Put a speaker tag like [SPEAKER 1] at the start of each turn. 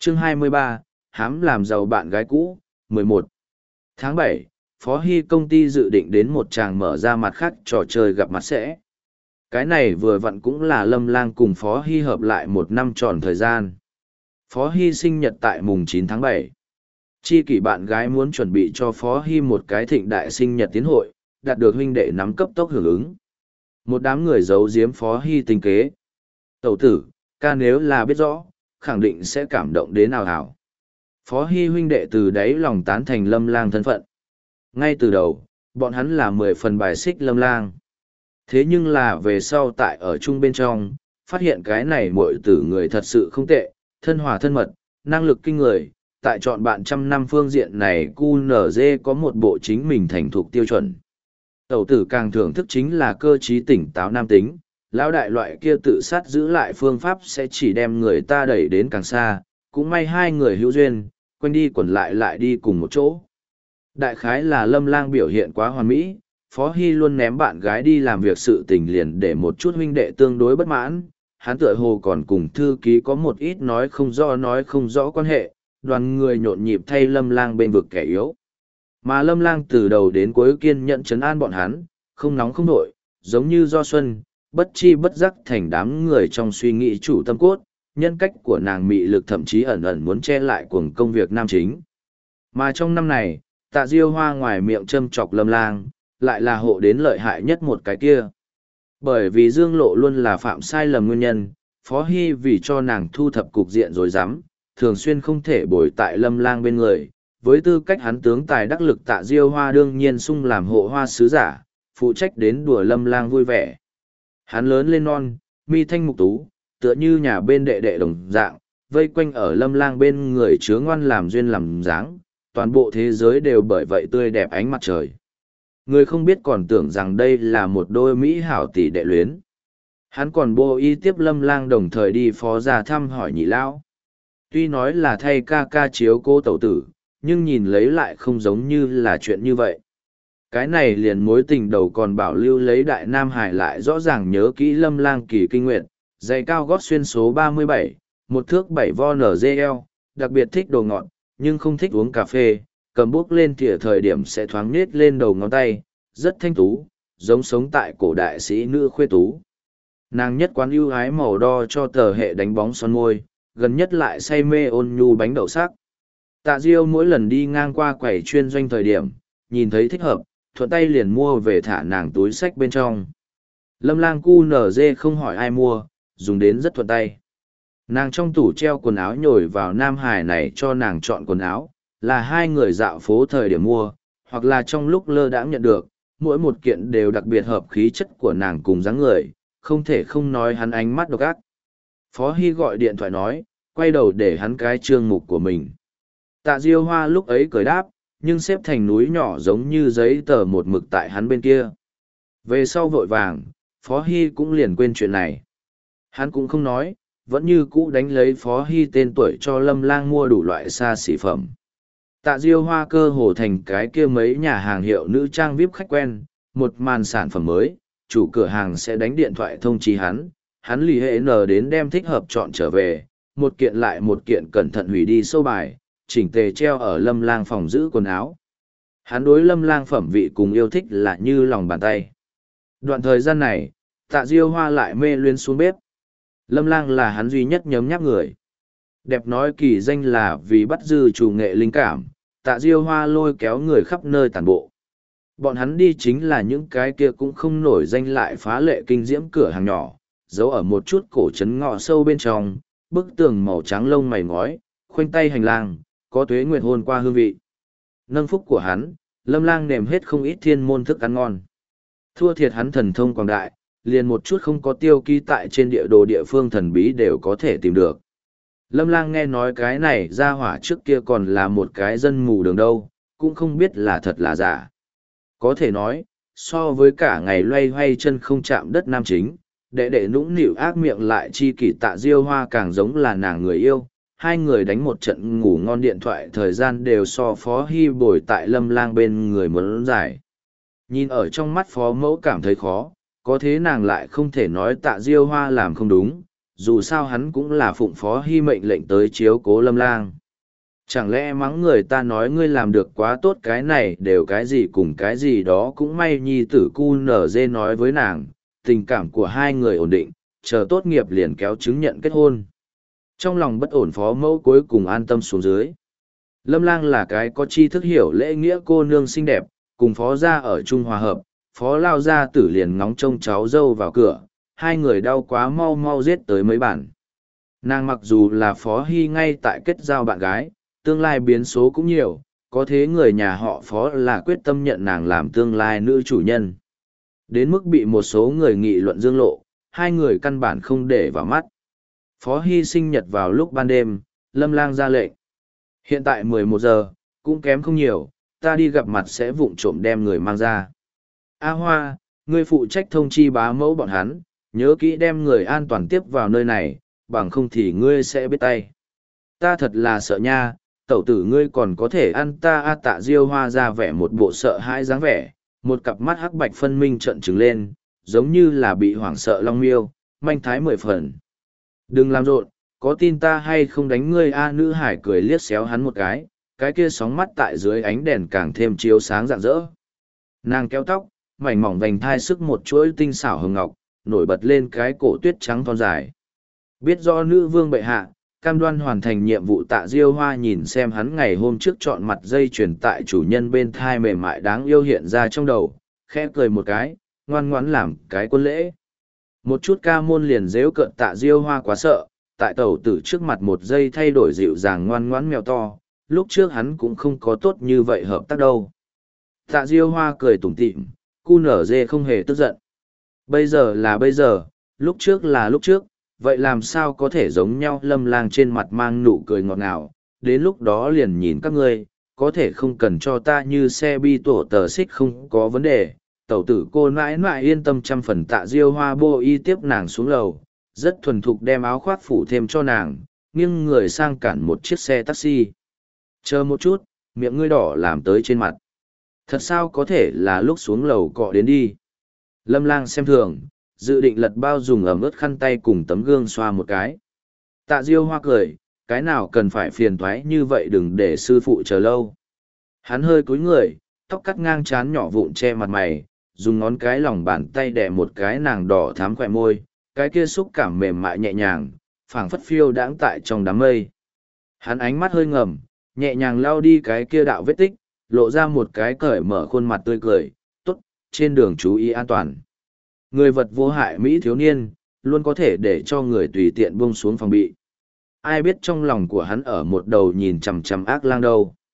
[SPEAKER 1] Chương 23, hám làm giàu bạn gái cũ, 11. Tháng 7, Phó Hy công ty dự định đến một tràng mở ra mặt khác trò chơi gặp mặt sẽ. Cái này vừa vặn cũng là Lâm Lang cùng Phó Hy hợp lại một năm tròn thời gian. Phó Hy sinh nhật tại mùng 9 tháng 7. Chi kỷ bạn gái muốn chuẩn bị cho Phó Hy một cái thịnh đại sinh nhật tiến hội, đạt được huynh đệ nắm cấp tốc hưởng ứng. Một đám người giấu giếm Phó Hy tính kế. Tẩu tử, ca nếu là biết rõ, khẳng định sẽ cảm động đến nào hảo. Phó Hy huynh đệ từ đáy lòng tán thành Lâm Lang thân phận. Ngay từ đầu, bọn hắn là 10 phần bài xích Lâm Lang. Thế nhưng là về sau tại ở chung bên trong, phát hiện cái này muội tử người thật sự không tệ, thân hòa thân mật, năng lực kinh người, tại chọn bạn trăm năm phương diện này QNZ có một bộ chính mình thành thục tiêu chuẩn. Tẩu tử càng thưởng thức chính là cơ trí tỉnh táo nam tính, lão đại loại kia tự sát giữ lại phương pháp sẽ chỉ đem người ta đẩy đến càng xa, cũng may hai người hữu duyên, quanh đi quẩn lại đi cùng một chỗ. Đại khái là Lâm Lang biểu hiện quá hoàn mỹ, Phó Hy luôn ném bạn gái đi làm việc sự tình liền để một chút huynh đệ tương đối bất mãn, hắn tựa hồ còn cùng thư ký có một ít nói không rõ quan hệ, đoàn người nhộn nhịp thay Lâm Lang bên vực kẻ yếu. Mà Lâm Lang từ đầu đến cuối kiên nhẫn trấn an bọn hắn, không nóng không nổi, giống như do xuân, bất chi bất giác thành đám người trong suy nghĩ chủ tâm cốt, nhân cách của nàng mị lực thậm chí ẩn ẩn muốn che lại cuồng công việc nam chính. Mà trong năm này, Tạ Diêu Hoa ngoài miệng châm chọc Lâm Lang, lại là hộ đến lợi hại nhất một cái kia. Bởi vì Dương Lộ luôn là phạm sai lầm nguyên nhân, Phó Hy vì cho nàng thu thập cục diện rồi dám, thường xuyên không thể bồi tại Lâm Lang bên người. Với tư cách hắn tướng tài đắc lực Tạ Diêu Hoa đương nhiên sung làm hộ hoa sứ giả, phụ trách đến đùa Lâm Lang vui vẻ. Hắn lớn lên non, mi thanh mục tú, tựa như nhà bên đệ đệ đồng dạng, vây quanh ở Lâm Lang bên người chứa ngoan làm duyên làm dáng, toàn bộ thế giới đều bởi vậy tươi đẹp ánh mặt trời. Người không biết còn tưởng rằng đây là một đôi mỹ hảo tỷ đệ luyến. Hắn còn bô y tiếp Lâm Lang đồng thời đi phó ra thăm hỏi nhị lão. Tuy nói là thay ca ca chiếu cô tẩu tử, nhưng nhìn lấy lại không giống như là chuyện như vậy. Cái này liền mối tình đầu còn bảo lưu lấy Đại Nam Hải lại rõ ràng nhớ kỹ Lâm Lang kỳ kinh nguyện, giày cao gót xuyên số 37, một thước 7 vo NGL, đặc biệt thích đồ ngọt, nhưng không thích uống cà phê, cầm bút lên thìa thời điểm sẽ thoáng nết lên đầu ngón tay, rất thanh tú, giống sống tại cổ đại sĩ nữ khuê tú. Nàng nhất quán ưu ái màu đo cho tờ hệ đánh bóng son môi, gần nhất lại say mê ôn nhu bánh đậu sắc. Tạ Diêu mỗi lần đi ngang qua quầy chuyên doanh thời điểm, nhìn thấy thích hợp, thuận tay liền mua về thả nàng túi sách bên trong. Lâm Lang QNZ không hỏi ai mua, dùng đến rất thuận tay. Nàng trong tủ treo quần áo nhồi vào Nam Hải này cho nàng chọn quần áo, là hai người dạo phố thời điểm mua, hoặc là trong lúc lơ đãng nhận được, mỗi một kiện đều đặc biệt hợp khí chất của nàng cùng dáng người, không thể không nói hắn ánh mắt độc ác. Phó Hy gọi điện thoại nói, quay đầu để hắn cái chương mục của mình. Tạ Diêu Hoa lúc ấy cười đáp, nhưng xếp thành núi nhỏ giống như giấy tờ một mực tại hắn bên kia. Về sau vội vàng, Phó Hy cũng liền quên chuyện này. Hắn cũng không nói, vẫn như cũ đánh lấy Phó Hy tên tuổi cho Lâm Lang mua đủ loại xa xỉ phẩm. Tạ Diêu Hoa cơ hồ thành cái kia mấy nhà hàng hiệu nữ trang VIP khách quen, một màn sản phẩm mới, chủ cửa hàng sẽ đánh điện thoại thông chí hắn lì hệ nờ đến đem thích hợp chọn trở về, một kiện lại một kiện cẩn thận hủy đi sâu bài, chỉnh tề treo ở Lâm Lang phòng giữ quần áo. Hắn đối Lâm Lang phẩm vị cùng yêu thích là như lòng bàn tay. Đoạn thời gian này, Tạ Diêu Hoa lại mê luyến xuống bếp. Lâm Lang là hắn duy nhất nhấm nháp người. Đẹp nói kỳ danh là vì bắt dư chủ nghệ linh cảm, Tạ Diêu Hoa lôi kéo người khắp nơi tản bộ. Bọn hắn đi chính là những cái kia cũng không nổi danh lại phá lệ kinh diễm cửa hàng nhỏ, giấu ở một chút cổ trấn ngõ sâu bên trong, bức tường màu trắng lông mày ngói, khoanh tay hành lang, có tuế nguyệt hôn qua hương vị. Nâng phúc của hắn, Lâm Lang nềm hết không ít thiên môn thức ăn ngon. Thua thiệt hắn thần thông quảng đại, liền một chút không có tiêu ký tại trên địa đồ địa phương thần bí đều có thể tìm được. Lâm Lang nghe nói cái này ra hỏa trước kia còn là một cái dân mù đường đâu, cũng không biết là thật là giả. Có thể nói, so với cả ngày loay hoay chân không chạm đất nam chính, đệ nũng nịu ác miệng lại chi kỷ Tạ Diêu Hoa càng giống là nàng người yêu. Hai người đánh một trận ngủ ngon điện thoại thời gian đều so Phó Hy bồi tại Lâm Lang bên người muốn dài. Nhìn ở trong mắt Phó Mẫu cảm thấy khó, có thế nàng lại không thể nói Tạ Diêu Hoa làm không đúng, dù sao hắn cũng là phụng Phó Hy mệnh lệnh tới chiếu cố Lâm Lang. Chẳng lẽ mắng người ta nói ngươi làm được quá tốt cái này đều cái gì cùng cái gì đó cũng may nhi tử cu nở dê nói với nàng, tình cảm của hai người ổn định, chờ tốt nghiệp liền kéo chứng nhận kết hôn. Trong lòng bất ổn phó mẫu cuối cùng an tâm xuống dưới. Lâm Lang là cái có tri thức hiểu lễ nghĩa cô nương xinh đẹp, cùng phó gia ở chung hòa hợp, phó lao gia tử liền ngóng trông cháu dâu vào cửa, hai người đau quá mau mau giết tới mấy bản. Nàng mặc dù là Phó Hy ngay tại kết giao bạn gái, tương lai biến số cũng nhiều, có thế người nhà họ Phó là quyết tâm nhận nàng làm tương lai nữ chủ nhân. Đến mức bị một số người nghị luận dương lộ, hai người căn bản không để vào mắt. Phó Hy sinh nhật vào lúc ban đêm, Lâm Lang ra lệnh. Hiện tại 11 giờ, cũng kém không nhiều, ta đi gặp mặt sẽ vụng trộm đem người mang ra. A Hoa, ngươi phụ trách thông chi bá mẫu bọn hắn, nhớ kỹ đem người an toàn tiếp vào nơi này, bằng không thì ngươi sẽ biết tay. Ta thật là sợ nha, tẩu tử ngươi còn có thể ăn ta. A Tạ Diêu Hoa ra vẻ một bộ sợ hãi dáng vẻ, một cặp mắt hắc bạch phân minh trợn trừng lên, giống như là bị hoảng sợ long miêu, manh thái 10 phần. Đừng làm rộn, có tin ta hay không đánh ngươi. A Nữ Hải cười liếc xéo hắn một cái kia sóng mắt tại dưới ánh đèn càng thêm chiếu sáng rạng rỡ. Nàng kéo tóc, mảnh mỏng vành thai sức một chuỗi tinh xảo hồng ngọc, nổi bật lên cái cổ tuyết trắng thon dài. Biết rõ nữ vương bệ hạ, cam đoan hoàn thành nhiệm vụ. Tạ Diêu Hoa nhìn xem hắn ngày hôm trước chọn mặt dây chuyền tại chủ nhân bên thai mềm mại đáng yêu hiện ra trong đầu, khẽ cười một cái, ngoan ngoãn làm cái quân lễ. Một chút ca môn liền dễu cợt Tạ Diêu Hoa quá sợ, tại tẩu tử trước mặt một giây thay đổi dịu dàng ngoan ngoãn mèo to, lúc trước hắn cũng không có tốt như vậy hợp tác đâu. Tạ Diêu Hoa cười tủm tỉm, cu nở dê không hề tức giận. Bây giờ là bây giờ, lúc trước là lúc trước, vậy làm sao có thể giống nhau. Lâm Lang trên mặt mang nụ cười ngọt ngào, đến lúc đó liền nhìn các ngươi, có thể không cần cho ta như xe bi tổ tờ xích không có vấn đề. Tẩu tử cô mãi mãi yên tâm 100%. Tạ Diêu Hoa bô y tiếp nàng xuống lầu, rất thuần thục đem áo khoác phủ thêm cho nàng, nghiêng người sang cản một chiếc xe taxi. Chờ một chút, miệng ngươi đỏ làm tới trên mặt. Thật sao có thể là lúc xuống lầu cọ đến đi. Lâm Lang xem thường, dự định lật bao dùng ẩm ướt khăn tay cùng tấm gương xoa một cái. Tạ Diêu Hoa cười, cái nào cần phải phiền thoái như vậy, đừng để sư phụ chờ lâu. Hắn hơi cúi người, tóc cắt ngang trán nhỏ vụn che mặt mày, dùng ngón cái lòng bàn tay đè một cái nàng đỏ thắm khỏe môi, cái kia xúc cảm mềm mại nhẹ nhàng, phảng phất phiêu đãng tại trong đám mây. Hắn ánh mắt hơi ngầm, nhẹ nhàng lau đi cái kia đạo vết tích, lộ ra một cái cởi mở khuôn mặt tươi cười, tốt, trên đường chú ý an toàn. Người vật vô hại Mỹ thiếu niên, luôn có thể để cho người tùy tiện buông xuống phòng bị. Ai biết trong lòng của hắn ở một đầu nhìn chằm chằm ác lang đâu.